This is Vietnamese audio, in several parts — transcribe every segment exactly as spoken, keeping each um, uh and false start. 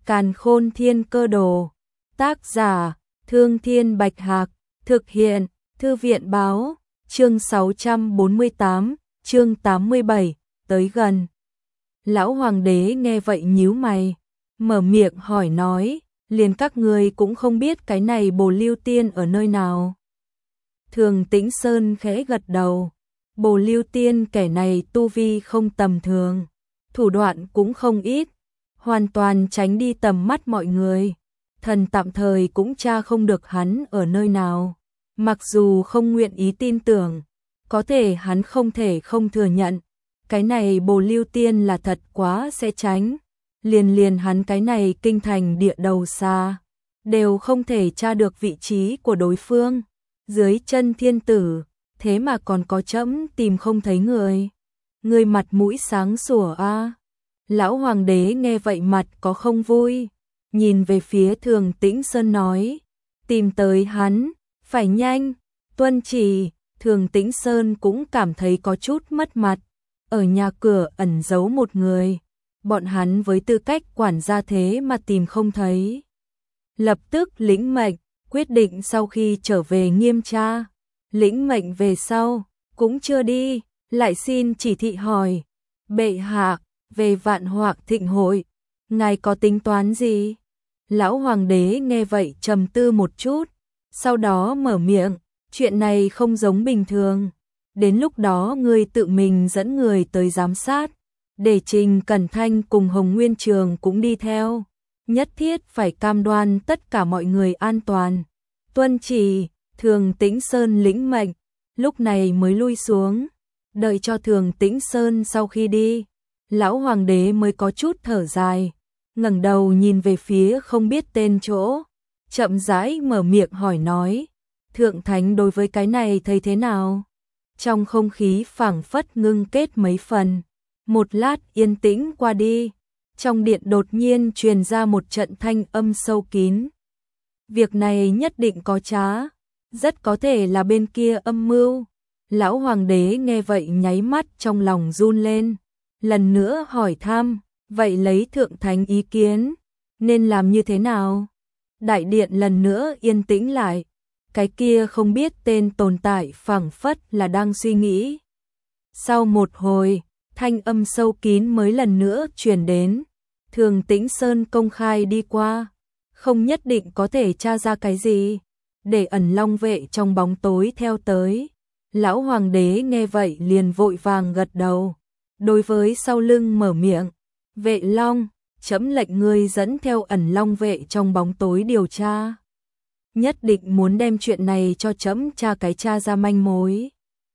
Càn Khôn Thiên Cơ Đồ. Tác giả: Thương Thiên Bạch Hạc. Thực hiện: Thư viện Báo. Chương sáu trăm bốn mươi tám, chương tám mươi bảy, tới gần. Lão hoàng đế nghe vậy nhíu mày, mở miệng hỏi nói, liền các ngươi cũng không biết cái này Bồ Lưu Tiên ở nơi nào. Thường Tĩnh Sơn khẽ gật đầu, Bồ Lưu Tiên kẻ này tu vi không tầm thường, thủ đoạn cũng không ít, hoàn toàn tránh đi tầm mắt mọi người. Thần tạm thời cũng tra không được hắn ở nơi nào. Mặc dù không nguyện ý tin tưởng, có thể hắn không thể không thừa nhận. Cái này Bồ Lưu Tiên là thật quá sẽ tránh. Liền liền hắn cái này kinh thành địa đầu xa, đều không thể tra được vị trí của đối phương. Dưới chân thiên tử, thế mà còn có trẫm tìm không thấy người. Người mặt mũi sáng sủa a. Lão hoàng đế nghe vậy mặt có không vui, nhìn về phía Thường Tĩnh Sơn nói, tìm tới hắn, phải nhanh, tuân chỉ. Thường Tĩnh Sơn cũng cảm thấy có chút mất mặt, ở nhà cửa ẩn giấu một người, bọn hắn với tư cách quản gia thế mà tìm không thấy. Lập tức lĩnh mệnh, quyết định sau khi trở về nghiêm tra. Lĩnh mệnh về sau, cũng chưa đi, lại xin chỉ thị hỏi, bệ hạ, về Vạn Hoạc Thịnh hội, ngài có tính toán gì? Lão hoàng đế nghe vậy trầm tư một chút, sau đó mở miệng, chuyện này không giống bình thường. Đến lúc đó ngươi tự mình dẫn người tới giám sát, để Trình Cẩn Thanh cùng Hồng Nguyên Trường cũng đi theo. Nhất thiết phải cam đoan tất cả mọi người an toàn. Tuân chỉ. Thường Tĩnh Sơn lĩnh mệnh, lúc này mới lui xuống. Đợi cho Thường Tĩnh Sơn sau khi đi, lão hoàng đế mới có chút thở dài, ngẩng đầu nhìn về phía không biết tên chỗ, chậm rãi mở miệng hỏi nói, Thượng Thánh đối với cái này thấy thế nào? Trong không khí phảng phất ngưng kết mấy phần, một lát yên tĩnh qua đi, trong điện đột nhiên truyền ra một trận thanh âm sâu kín. Việc này nhất định có trá, rất có thể là bên kia âm mưu. Lão hoàng đế nghe vậy nháy mắt trong lòng run lên, lần nữa hỏi thăm, vậy lấy Thượng Thánh ý kiến, nên làm như thế nào? Đại điện lần nữa yên tĩnh lại, cái kia không biết tên tồn tại phảng phất là đang suy nghĩ. Sau một hồi, thanh âm sâu kín mới lần nữa truyền đến, Thường Tĩnh Sơn công khai đi qua, không nhất định có thể tra ra cái gì, để ẩn long vệ trong bóng tối theo tới. Lão hoàng đế nghe vậy liền vội vàng gật đầu, đối với sau lưng mở miệng, vệ long, chấm lệnh ngươi dẫn theo ẩn long vệ trong bóng tối điều tra. Nhất định muốn đem chuyện này cho chấm tra cái tra ra manh mối.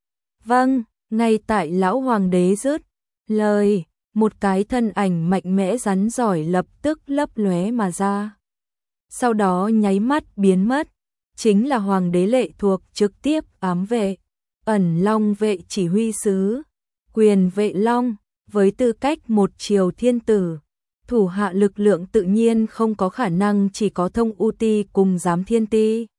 Vâng, ngay tại lão hoàng đế dứt lời, một cái thân ảnh mạnh mẽ rắn giỏi lập tức lấp lóe mà ra. Sau đó nháy mắt biến mất, chính là hoàng đế lệ thuộc trực tiếp ám vệ, ẩn long vệ chỉ huy sứ, quyền vệ long, với tư cách một triều thiên tử. Thủ hạ lực lượng tự nhiên không có khả năng chỉ có Thông U Ti cùng Giám Thiên Ti.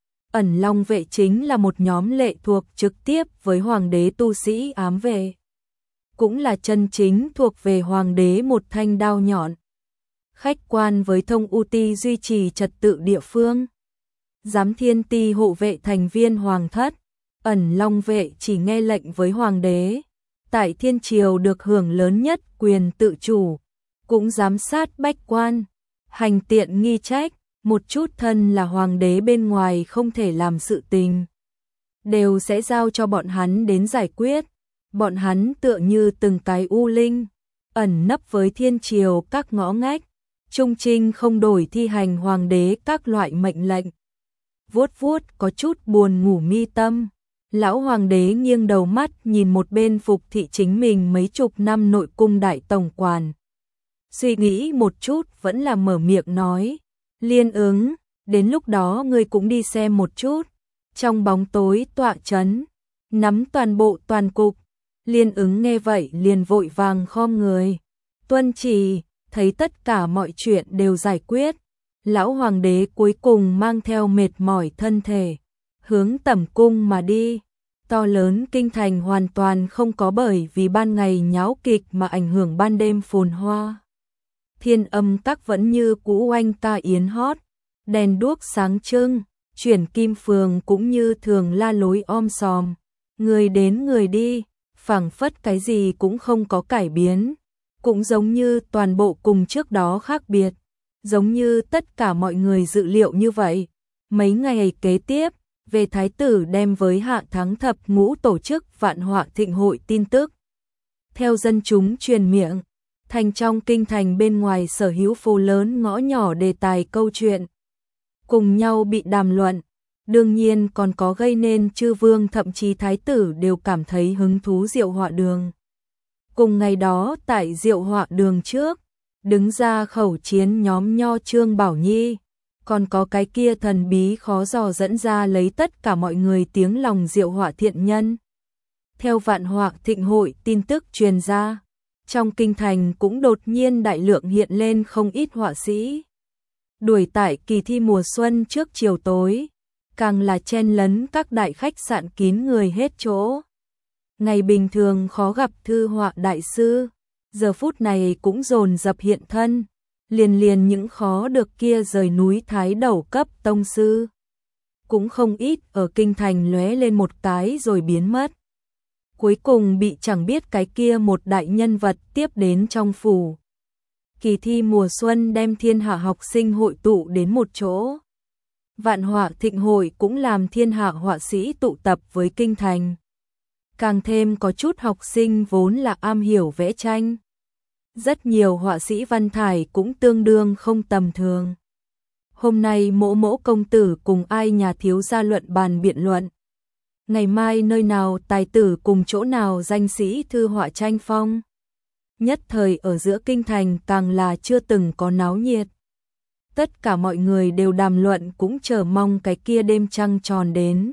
Ẩn long vệ chính là một nhóm lệ thuộc trực tiếp với hoàng đế tu sĩ ám vệ, cũng là chân chính thuộc về hoàng đế một thanh đao nhọn. Khách quan với Thông U Ti duy trì trật tự địa phương. Giám Thiên Ti hộ vệ thành viên hoàng thất. Ẩn long vệ chỉ nghe lệnh với hoàng đế. Tại thiên triều được hưởng lớn nhất quyền tự chủ, cũng giám sát bách quan, hành tiện nghi trách, một chút thân là hoàng đế bên ngoài không thể làm sự tình, đều sẽ giao cho bọn hắn đến giải quyết. Bọn hắn tựa như từng cái u linh, ẩn nấp với thiên triều các ngõ ngách, trung trinh không đổi thi hành hoàng đế các loại mệnh lệnh. Vuốt vuốt có chút buồn ngủ mi tâm, lão hoàng đế nghiêng đầu mắt nhìn một bên phục thị chính mình mấy chục năm nội cung đại tổng quản. Suy nghĩ một chút vẫn là mở miệng nói, Liên ứng, đến lúc đó ngươi cũng đi xem một chút. Trong bóng tối tọa chấn, nắm toàn bộ toàn cục. Liên ứng nghe vậy liền vội vàng khom người, tuân chỉ. Thấy tất cả mọi chuyện đều giải quyết, lão hoàng đế cuối cùng mang theo mệt mỏi thân thể, hướng tẩm cung mà đi. To lớn kinh thành hoàn toàn không có bởi vì ban ngày nháo kịch mà ảnh hưởng ban đêm phồn hoa. Thiên Âm Các vẫn như cũ oanh ca yến hót, đèn đuốc sáng trưng, Chuyển Kim Phường cũng như thường la lối om sòm, người đến người đi, phảng phất cái gì cũng không có cải biến, cũng giống như toàn bộ cùng trước đó khác biệt, giống như tất cả mọi người dự liệu như vậy. Mấy ngày kế tiếp, về thái tử đem với Hạ Thắng Thập Ngũ tổ chức Vạn Họa Thịnh Hội tin tức. Theo dân chúng truyền miệng, thành trong kinh thành bên ngoài sở hữu phố lớn ngõ nhỏ đề tài câu chuyện, cùng nhau bị đàm luận, đương nhiên còn có gây nên chư vương thậm chí thái tử đều cảm thấy hứng thú Diệu Họa Đường. Cùng ngày đó tại Diệu Họa Đường trước, đứng ra khẩu chiến nhóm Nho Trương Bảo Nhi, còn có cái kia thần bí khó dò dẫn ra lấy tất cả mọi người tiếng lòng Diệu Họa thiện nhân. Theo Vạn Họa Thịnh Hội tin tức truyền ra, trong kinh thành cũng đột nhiên đại lượng hiện lên không ít họa sĩ. Đuổi tại kỳ thi mùa xuân trước chiều tối, càng là chen lấn các đại khách sạn kín người hết chỗ. Ngày bình thường khó gặp thư họa đại sư, giờ phút này cũng dồn dập hiện thân, liền liền những khó được kia rời núi thái đầu cấp tông sư. Cũng không ít ở kinh thành lóe lên một cái rồi biến mất. Cuối cùng bị chẳng biết cái kia một đại nhân vật tiếp đến trong phủ. Kỳ thi mùa xuân đem thiên hạ học sinh hội tụ đến một chỗ. Vạn Họa Thịnh Hội cũng làm thiên hạ họa sĩ tụ tập với kinh thành. Càng thêm có chút học sinh vốn là am hiểu vẽ tranh. Rất nhiều họa sĩ văn thải cũng tương đương không tầm thường. Hôm nay Mỗ Mỗ công tử cùng ai nhà thiếu gia luận bàn biện luận. Ngày mai nơi nào tài tử cùng chỗ nào danh sĩ thư họa tranh phong. Nhất thời ở giữa kinh thành càng là chưa từng có náo nhiệt. Tất cả mọi người đều đàm luận cũng chờ mong cái kia đêm trăng tròn đến.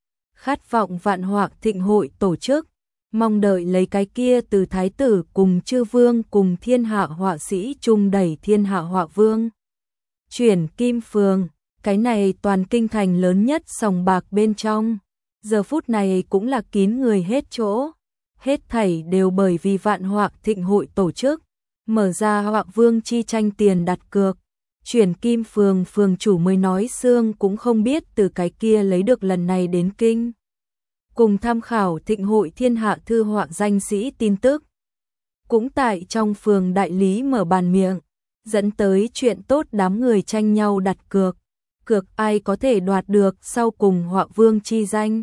Khát vọng Vạn Họa Thịnh Hội tổ chức, mong đợi lấy cái kia từ thái tử cùng chư vương cùng thiên hạ họa sĩ chung đẩy thiên hạ họa vương. Chuyển Kim Phường, cái này toàn kinh thành lớn nhất sòng bạc bên trong, giờ phút này cũng là kín người hết chỗ. Hết thảy đều bởi vì Vạn Họa Thịnh Hội tổ chức, mở ra họa vương chi tranh tiền đặt cược. Chuyển Kim Phường phường chủ mới nói xương cũng không biết từ cái kia lấy được lần này đến kinh. Cùng tham khảo Thịnh Hội thiên hạ thư họa danh sĩ tin tức. Cũng tại trong phường đại lý mở bàn miệng, dẫn tới chuyện tốt đám người tranh nhau đặt cược. Cược ai có thể đoạt được sau cùng họa vương chi danh.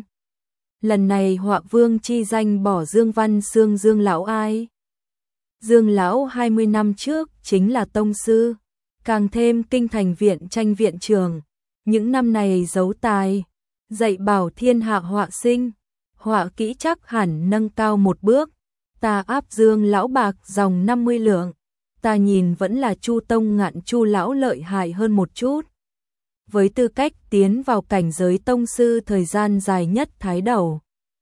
Lần này họa vương chi danh bỏ Dương Văn Xương Dương lão ai. Dương lão hai mươi năm trước chính là tông sư, càng thêm kinh thành viện tranh viện trường, những năm này giấu tài, dạy bảo thiên hạ họa sinh, họa kỹ chắc hẳn nâng cao một bước. Ta áp Dương lão bạc dòng năm mươi lượng, ta nhìn vẫn là Chu Tông Ngạn Chu lão lợi hại hơn một chút. Với tư cách tiến vào cảnh giới tông sư thời gian dài nhất thái đầu,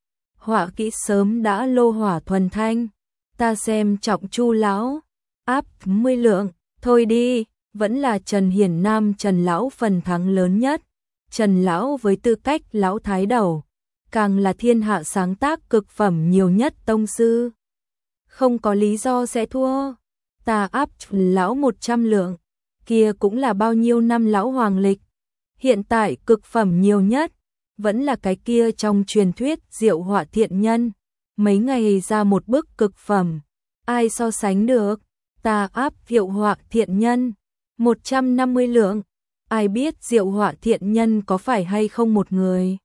họa kỹ sớm đã lô hỏa thuần thanh, ta xem trọng Chu lão, áp mươi lượng, thôi đi, vẫn là Trần Hiển Nam Trần lão phần thắng lớn nhất. Trần lão với tư cách lão thái đầu, càng là thiên hạ sáng tác cực phẩm nhiều nhất tông sư, không có lý do sẽ thua. Ta áp lão một trăm lượng, kia cũng là bao nhiêu năm lão hoàng lịch. Hiện tại cực phẩm nhiều nhất, vẫn là cái kia trong truyền thuyết Diệu Họa thiện nhân, mấy ngày ra một bức cực phẩm, ai so sánh được. Ta áp Diệu Họa thiện nhân, một trăm năm mươi lượng, ai biết Diệu Họa thiện nhân có phải hay không một người.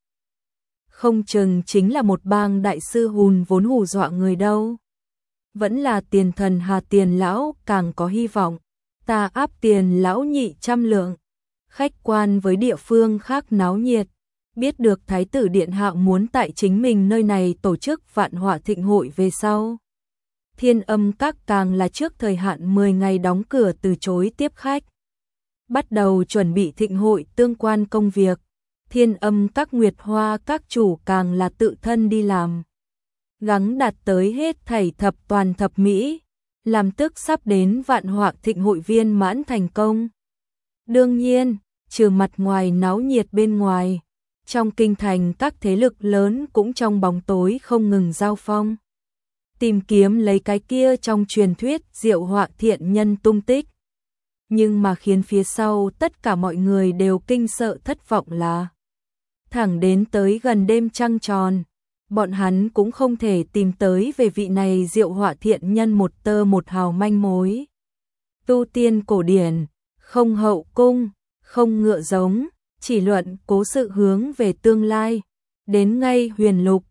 Không chừng chính là một bang đại sư hùn vốn hù dọa người đâu. Vẫn là Tiền Thần Hà Tiền lão càng có hy vọng. Ta áp Tiền lão nhị trăm lượng. Khách quan với địa phương khác náo nhiệt, biết được Thái tử Điện Hạ muốn tại chính mình nơi này tổ chức Vạn Họa Thịnh Hội về sau. Thiên Âm Các càng là trước thời hạn mười ngày đóng cửa từ chối tiếp khách. Bắt đầu chuẩn bị thịnh hội tương quan công việc, Thiên Âm Các Nguyệt Hoa các chủ càng là tự thân đi làm. Gắng đạt tới hết thảy thập toàn thập mỹ, làm tức sắp đến Vạn Họa Thịnh Hội viên mãn thành công. Đương nhiên, trừ mặt ngoài náo nhiệt bên ngoài, trong kinh thành các thế lực lớn cũng trong bóng tối không ngừng giao phong. Tìm kiếm lấy cái kia trong truyền thuyết Diệu Họa thiện nhân tung tích, nhưng mà khiến phía sau tất cả mọi người đều kinh sợ thất vọng là thẳng đến tới gần đêm trăng tròn, bọn hắn cũng không thể tìm tới về vị này Diệu Họa thiện nhân một tơ một hào manh mối. Tu tiên cổ điển, không hậu cung, không ngựa giống, chỉ luận cố sự hướng về tương lai, đến ngay huyền lục,